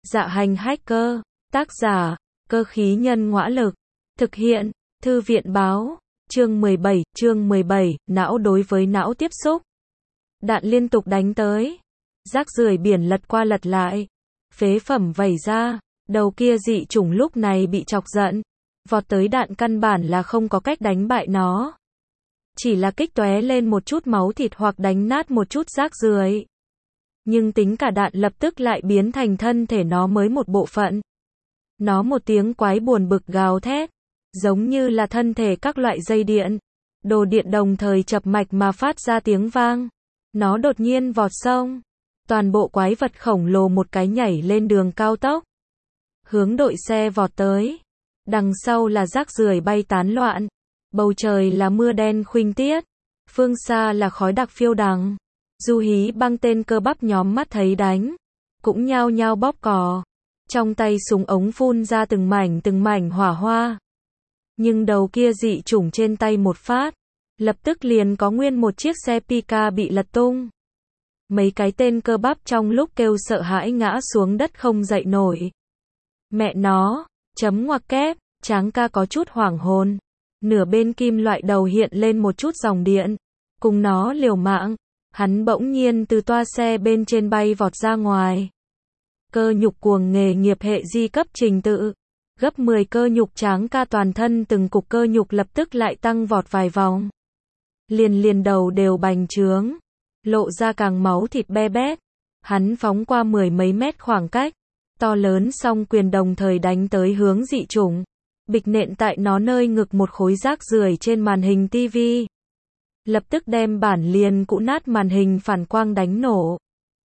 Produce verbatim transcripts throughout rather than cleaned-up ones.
Dạ hành hacker, tác giả, cơ khí nhân ngõa lực, thực hiện, thư viện báo, chương mười bảy, chương mười bảy, não đối với não tiếp xúc. Đạn liên tục đánh tới, rác rưởi biển lật qua lật lại, phế phẩm vẩy ra, đầu kia dị chủng lúc này bị chọc giận, vọt tới đạn căn bản là không có cách đánh bại nó. Chỉ là kích tóe lên một chút máu thịt hoặc đánh nát một chút rác rưởi. Nhưng tính cả đạn lập tức lại biến thành thân thể nó mới một bộ phận. Nó một tiếng quái buồn bực gào thét, giống như là thân thể các loại dây điện, đồ điện đồng thời chập mạch mà phát ra tiếng vang. Nó đột nhiên vọt sông, toàn bộ quái vật khổng lồ một cái nhảy lên đường cao tốc, hướng đội xe vọt tới. Đằng sau là rác rưởi bay tán loạn, bầu trời là mưa đen khuynh tiết, phương xa là khói đặc phiêu đằng. Du Hí Băng tên cơ bắp nhóm mắt thấy đánh, cũng nhao nhao bóp cò, trong tay súng ống phun ra từng mảnh từng mảnh hỏa hoa. Nhưng đầu kia dị chủng trên tay một phát, lập tức liền có nguyên một chiếc xe Pika bị lật tung. Mấy cái tên cơ bắp trong lúc kêu sợ hãi ngã xuống đất không dậy nổi. Mẹ nó, chấm ngoặc kép, Tráng ca có chút hoảng hồn. Nửa bên kim loại đầu hiện lên một chút dòng điện, cùng nó liều mạng. Hắn bỗng nhiên từ toa xe bên trên bay vọt ra ngoài. Cơ nhục cuồng nghề nghiệp hệ di cấp trình tự. Gấp mười cơ nhục Tráng ca toàn thân từng cục cơ nhục lập tức lại tăng vọt vài vòng. Liền liền đầu đều bành trướng, lộ ra càng máu thịt be bét. Hắn phóng qua mười mấy mét khoảng cách, to lớn song quyền đồng thời đánh tới hướng dị chủng, bịch nện tại nó nơi ngực một khối rác rưởi trên màn hình tivi. Lập tức đem bản liền cũ nát màn hình phản quang đánh nổ.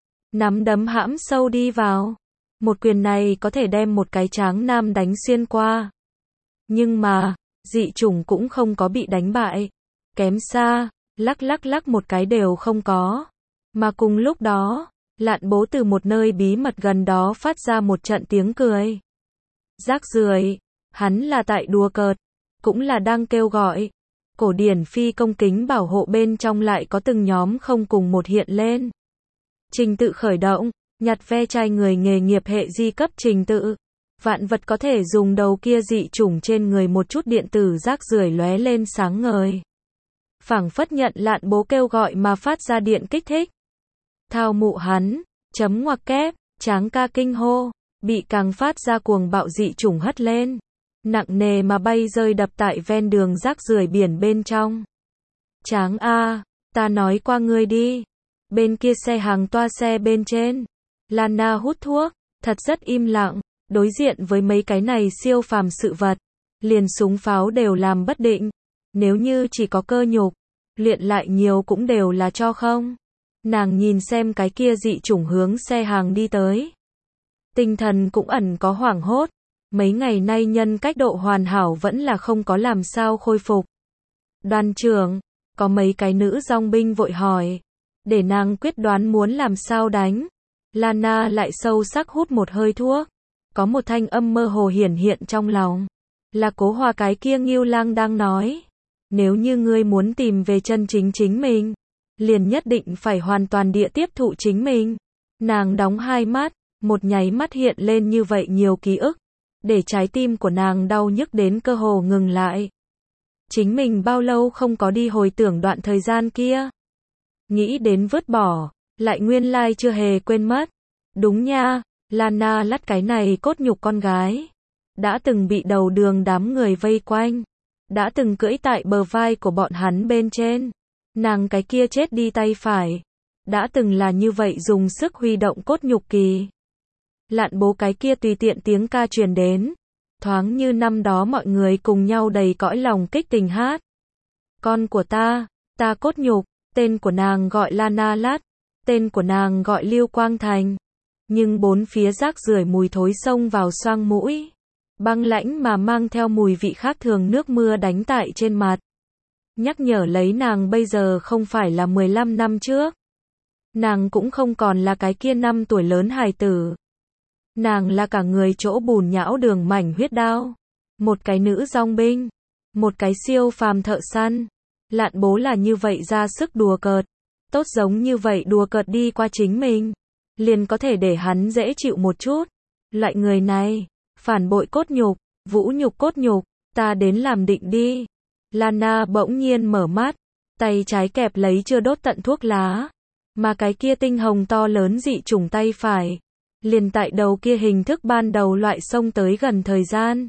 Nắm đấm hãm sâu đi vào. Một quyền này có thể đem một cái tráng nam đánh xuyên qua. Nhưng mà, dị chủng cũng không có bị đánh bại. Kém xa, lắc lắc lắc một cái đều không có. Mà cùng lúc đó, Lạn Bố từ một nơi bí mật gần đó phát ra một trận tiếng cười. Rác rưởi, hắn là tại đùa cợt, cũng là đang kêu gọi. Cổ điển phi công kính bảo hộ bên trong lại có từng nhóm không cùng một hiện lên. Trình tự khởi động, nhặt ve chai người nghề nghiệp hệ di cấp trình tự. Vạn vật có thể dùng đầu kia dị chủng trên người một chút điện tử rác rưởi lóe lên sáng ngời. Phảng phất nhận Lạn Bố kêu gọi mà phát ra điện kích thích. Thao mụ hắn, chấm ngoặc kép, Tráng ca kinh hô, bị càng phát ra cuồng bạo dị chủng hất lên. Nặng nề mà bay rơi đập tại ven đường rác rưởi biển bên trong. Tráng a, ta nói qua ngươi đi. Bên kia xe hàng toa xe bên trên, Lana hút thuốc, thật rất im lặng, đối diện với mấy cái này siêu phàm sự vật, liền súng pháo đều làm bất định. Nếu như chỉ có cơ nhục, luyện lại nhiều cũng đều là cho không. Nàng nhìn xem cái kia dị chủng hướng xe hàng đi tới. Tinh thần cũng ẩn có hoảng hốt. Mấy ngày nay nhân cách độ hoàn hảo vẫn là không có làm sao khôi phục. Đoàn trưởng, có mấy cái nữ dòng binh vội hỏi. Để nàng quyết đoán muốn làm sao đánh. Lana lại sâu sắc hút một hơi thuốc. Có một thanh âm mơ hồ hiển hiện trong lòng. Là Cố Hoa cái kia Ngưu Lang đang nói. Nếu như ngươi muốn tìm về chân chính chính mình, liền nhất định phải hoàn toàn địa tiếp thụ chính mình. Nàng đóng hai mắt, một nháy mắt hiện lên như vậy nhiều ký ức. Để trái tim của nàng đau nhức đến cơ hồ ngừng lại. Chính mình bao lâu không có đi hồi tưởng đoạn thời gian kia. Nghĩ đến vứt bỏ, lại nguyên lai chưa hề quên mất. Đúng nha, Lana lắt cái này cốt nhục con gái. Đã từng bị đầu đường đám người vây quanh. Đã từng cưỡi tại bờ vai của bọn hắn bên trên. Nàng cái kia chết đi tay phải. Đã từng là như vậy dùng sức huy động cốt nhục kỳ. Lạn Bố cái kia tùy tiện tiếng ca truyền đến. Thoáng như năm đó mọi người cùng nhau đầy cõi lòng kích tình hát. Con của ta, ta cốt nhục, tên của nàng gọi Lana Lát, tên của nàng gọi Lưu Quang Thành. Nhưng bốn phía rác rưởi mùi thối xông vào xoang mũi. Băng lãnh mà mang theo mùi vị khác thường nước mưa đánh tại trên mặt. Nhắc nhở lấy nàng bây giờ không phải là mười lăm năm trước. Nàng cũng không còn là cái kia năm tuổi lớn hài tử. Nàng là cả người chỗ bùn nhão đường mảnh huyết đao. Một cái nữ dòng binh. Một cái siêu phàm thợ săn. Lạn Bố là như vậy ra sức đùa cợt. Tốt giống như vậy đùa cợt đi qua chính mình. Liền có thể để hắn dễ chịu một chút. Loại người này, phản bội cốt nhục, vũ nhục cốt nhục, ta đến làm định đi. Lana bỗng nhiên mở mắt, tay trái kẹp lấy chưa đốt tận thuốc lá, mà cái kia tinh hồng to lớn dị chủng tay phải, liền tại đầu kia hình thức ban đầu loại xông tới gần thời gian.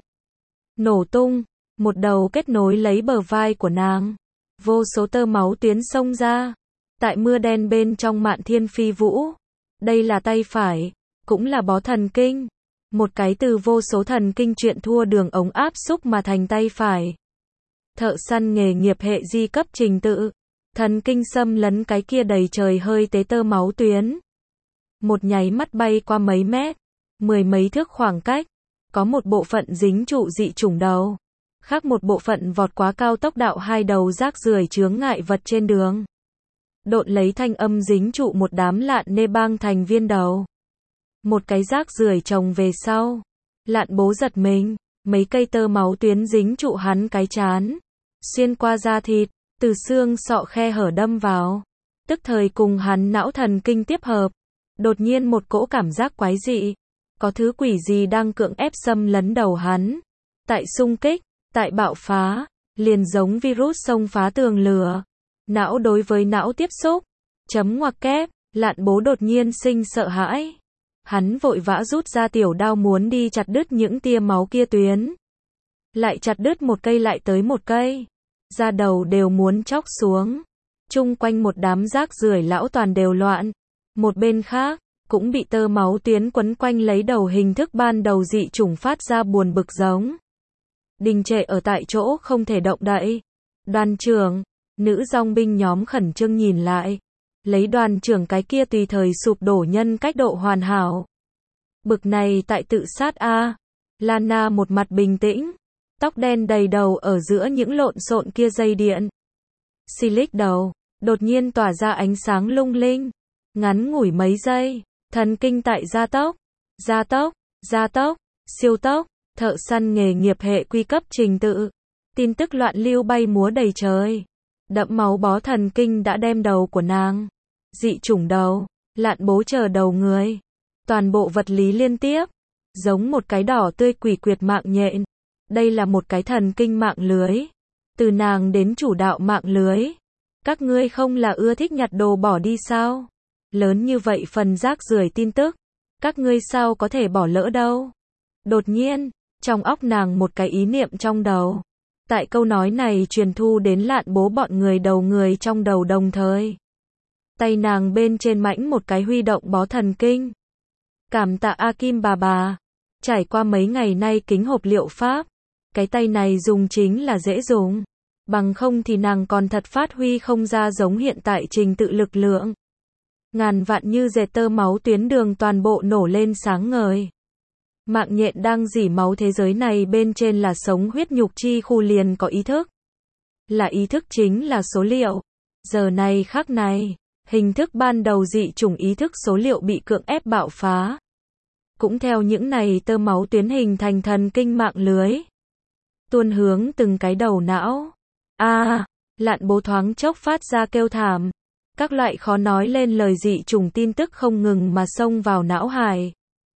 Nổ tung, một đầu kết nối lấy bờ vai của nàng, vô số tơ máu tuyến xông ra, tại mưa đen bên trong mạn thiên phi vũ. Đây là tay phải, cũng là bó thần kinh, một cái từ vô số thần kinh truyện thua đường ống áp xúc mà thành tay phải. Thợ săn nghề nghiệp hệ di cấp trình tự, thần kinh xâm lấn cái kia đầy trời hơi tế tơ máu tuyến. Một nháy mắt bay qua mấy mét, mười mấy thước khoảng cách, có một bộ phận dính trụ dị chủng đầu, khác một bộ phận vọt quá cao tốc đạo hai đầu rác rưởi chướng ngại vật trên đường. Độn lấy thanh âm dính trụ một đám lạn nê bang thành viên đầu. Một cái rác rưởi chồng về sau. Lạn bố giật mình, mấy cây tơ máu tuyến dính trụ hắn cái chán, xuyên qua da thịt, từ xương sọ khe hở đâm vào, tức thời cùng hắn não thần kinh tiếp hợp. Đột nhiên một cỗ cảm giác quái dị, có thứ quỷ gì đang cưỡng ép xâm lấn đầu hắn. Tại xung kích, tại bạo phá, liền giống virus xông phá tường lửa. Não đối với não tiếp xúc, chấm ngoặc kép, lạn bố đột nhiên sinh sợ hãi. Hắn vội vã rút ra tiểu đao muốn đi chặt đứt những tia máu kia tuyến. Lại chặt đứt một cây lại tới một cây. Da đầu đều muốn chóc xuống. Chung quanh một đám rác rưởi lão toàn đều loạn. Một bên khác, cũng bị tơ máu tuyến quấn quanh lấy đầu hình thức ban đầu dị chủng phát ra buồn bực giống. Đình trệ ở tại chỗ không thể động đậy. Đoàn trưởng, nữ dòng binh nhóm khẩn trương nhìn lại. Lấy đoàn trưởng cái kia tùy thời sụp đổ nhân cách độ hoàn hảo. Bực này tại tự sát a. Lana một mặt bình tĩnh, tóc đen đầy đầu ở giữa những lộn xộn kia dây điện. Silic đầu, đột nhiên tỏa ra ánh sáng lung linh. Ngắn ngủi mấy giây, thần kinh tại gia tốc, gia tốc, gia tốc, siêu tốc, thợ săn nghề nghiệp hệ quy cấp trình tự. Tin tức loạn lưu bay múa đầy trời. Đẫm máu bó thần kinh đã đem đầu của nàng. Dị chủng đầu, lạn bố chờ đầu người. Toàn bộ vật lý liên tiếp, giống một cái đỏ tươi quỷ quyệt mạng nhện. Đây là một cái thần kinh mạng lưới. Từ nàng đến chủ đạo mạng lưới. Các ngươi không là ưa thích nhặt đồ bỏ đi sao? Lớn như vậy phần rác rưởi tin tức. Các ngươi sao có thể bỏ lỡ đâu? Đột nhiên, trong óc nàng một cái ý niệm trong đầu. Tại câu nói này truyền thu đến lạn bố bọn người đầu người trong đầu đồng thời. Tay nàng bên trên mãnh một cái huy động bó thần kinh. Cảm tạ A Kim bà bà. Trải qua mấy ngày nay kính hộp liệu pháp. Cái tay này dùng chính là dễ dùng. Bằng không thì nàng còn thật phát huy không ra giống hiện tại trình tự lực lượng. Ngàn vạn như dệt tơ máu tuyến đường toàn bộ nổ lên sáng ngời. Mạng nhện đang rỉ máu thế giới này bên trên là sống huyết nhục chi khu liền có ý thức. Là ý thức chính là số liệu. Giờ này khắc này, hình thức ban đầu dị chủng ý thức số liệu bị cưỡng ép bạo phá. Cũng theo những này tơ máu tuyến hình thành thần kinh mạng lưới. Tuôn hướng từng cái đầu não. A, à, lạn bố thoáng chốc phát ra kêu thảm. Các loại khó nói lên lời dị chủng tin tức không ngừng mà xông vào não hải.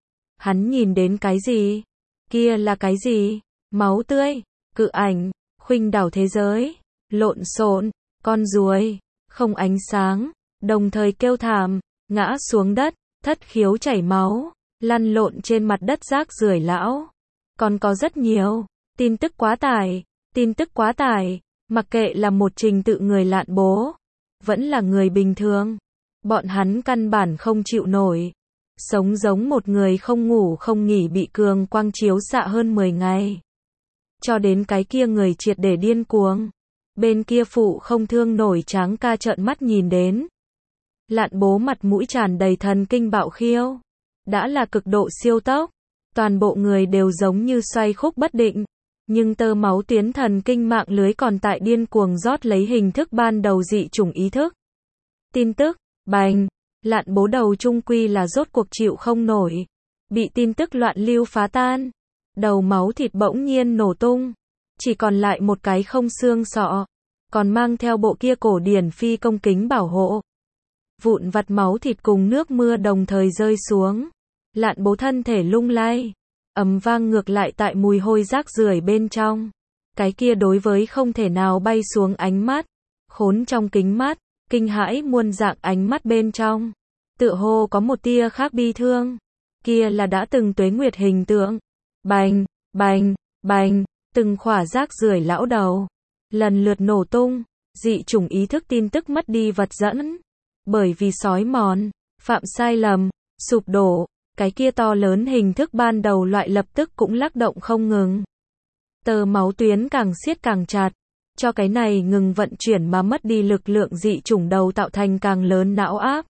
Hắn nhìn đến cái gì? Kia là cái gì? Máu tươi, cự ảnh, khuynh đảo thế giới, lộn xộn, con ruồi, không ánh sáng, đồng thời kêu thảm, ngã xuống đất, thất khiếu chảy máu, lăn lộn trên mặt đất rác rưởi lão. Còn có rất nhiều, tin tức quá tải, tin tức quá tải, mặc kệ là một trình tự người lạn bố, vẫn là người bình thường. Bọn hắn căn bản không chịu nổi. Sống giống một người không ngủ không nghỉ bị cường quang chiếu xạ hơn mười ngày. Cho đến cái kia người triệt để điên cuồng. Bên kia phụ không thương nổi tráng ca trợn mắt nhìn đến. Lạn bố mặt mũi tràn đầy thần kinh bạo khiêu. Đã là cực độ siêu tốc. Toàn bộ người đều giống như xoay khúc bất định. Nhưng tơ máu tuyến thần kinh mạng lưới còn tại điên cuồng rót lấy hình thức ban đầu dị chủng ý thức. Tin tức, bành. Lạn bố đầu trung quy là rốt cuộc chịu không nổi. Bị tin tức loạn lưu phá tan. Đầu máu thịt bỗng nhiên nổ tung. Chỉ còn lại một cái không xương sọ. Còn mang theo bộ kia cổ điển phi công kính bảo hộ. Vụn vặt máu thịt cùng nước mưa đồng thời rơi xuống. Lạn bố thân thể lung lay, ầm vang ngược lại tại mùi hôi rác rưởi bên trong. Cái kia đối với không thể nào bay xuống ánh mắt, khốn trong kính mắt, kinh hãi muôn dạng ánh mắt bên trong. Tựa hồ có một tia khác bi thương. Kia là đã từng tuế nguyệt hình tượng. Bành, bành, bành, từng khỏa rác rưởi lão đầu. Lần lượt nổ tung, dị chủng ý thức tin tức mất đi vật dẫn. Bởi vì sói mòn, phạm sai lầm, sụp đổ, cái kia to lớn hình thức ban đầu loại lập tức cũng lắc động không ngừng. Tờ máu tuyến càng siết càng chặt, cho cái này ngừng vận chuyển mà mất đi lực lượng dị chủng đầu tạo thành càng lớn não áp.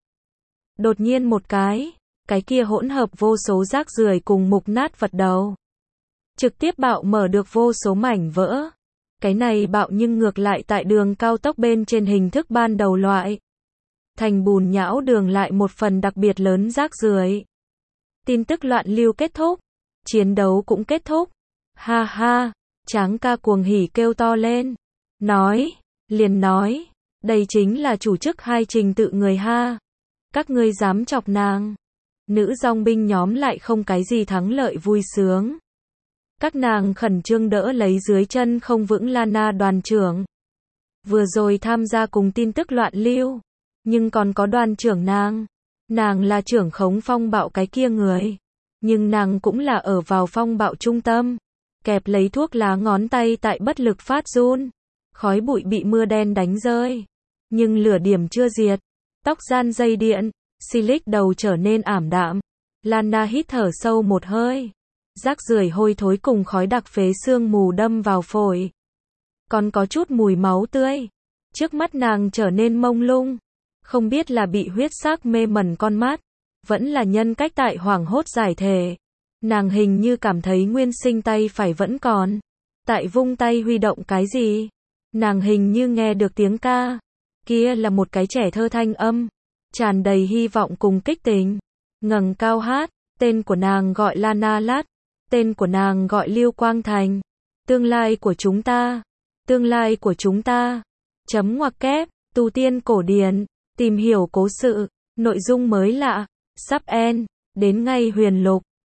Đột nhiên một cái, cái kia hỗn hợp vô số rác rưởi cùng mục nát vật đầu. Trực tiếp bạo mở được vô số mảnh vỡ. Cái này bạo nhưng ngược lại tại đường cao tốc bên trên hình thức ban đầu loại. Thành bùn nhão đường lại một phần đặc biệt lớn rác rưởi. Tin tức loạn lưu kết thúc. Chiến đấu cũng kết thúc. Ha ha, Tráng ca cuồng hỉ kêu to lên. Nói, liền nói, đây chính là chủ chức hai trình tự người ha. Các ngươi dám chọc nàng. Nữ dòng binh nhóm lại không cái gì thắng lợi vui sướng. Các nàng khẩn trương đỡ lấy dưới chân không vững Lana đoàn trưởng. Vừa rồi tham gia cùng tin tức loạn lưu. Nhưng còn có đoàn trưởng nàng. Nàng là trưởng khống phong bạo cái kia người. Nhưng nàng cũng là ở vào phong bạo trung tâm. Kẹp lấy thuốc lá ngón tay tại bất lực phát run. Khói bụi bị mưa đen đánh rơi. Nhưng lửa điểm chưa diệt. Tóc gian dây điện. Silic đầu trở nên ảm đạm. Lana hít thở sâu một hơi. Rác rưởi hôi thối cùng khói đặc phế sương mù đâm vào phổi. Còn có chút mùi máu tươi. Trước mắt nàng trở nên mông lung. Không biết là bị huyết sắc mê mẩn con mắt. Vẫn là nhân cách tại hoảng hốt giải thể. Nàng hình như cảm thấy nguyên sinh tay phải vẫn còn. Tại vung tay huy động cái gì. Nàng hình như nghe được tiếng ca. Kia là một cái trẻ thơ thanh âm. Tràn đầy hy vọng cùng kích tình. Ngẩng cao hát. Tên của nàng gọi Lana Lát. Tên của nàng gọi Lưu Quang Thành. Tương lai của chúng ta. Tương lai của chúng ta. Chấm ngoặc kép. Tu tiên cổ điển. Tìm hiểu cố sự. Nội dung mới lạ. Sub N. Đến ngay huyền lục.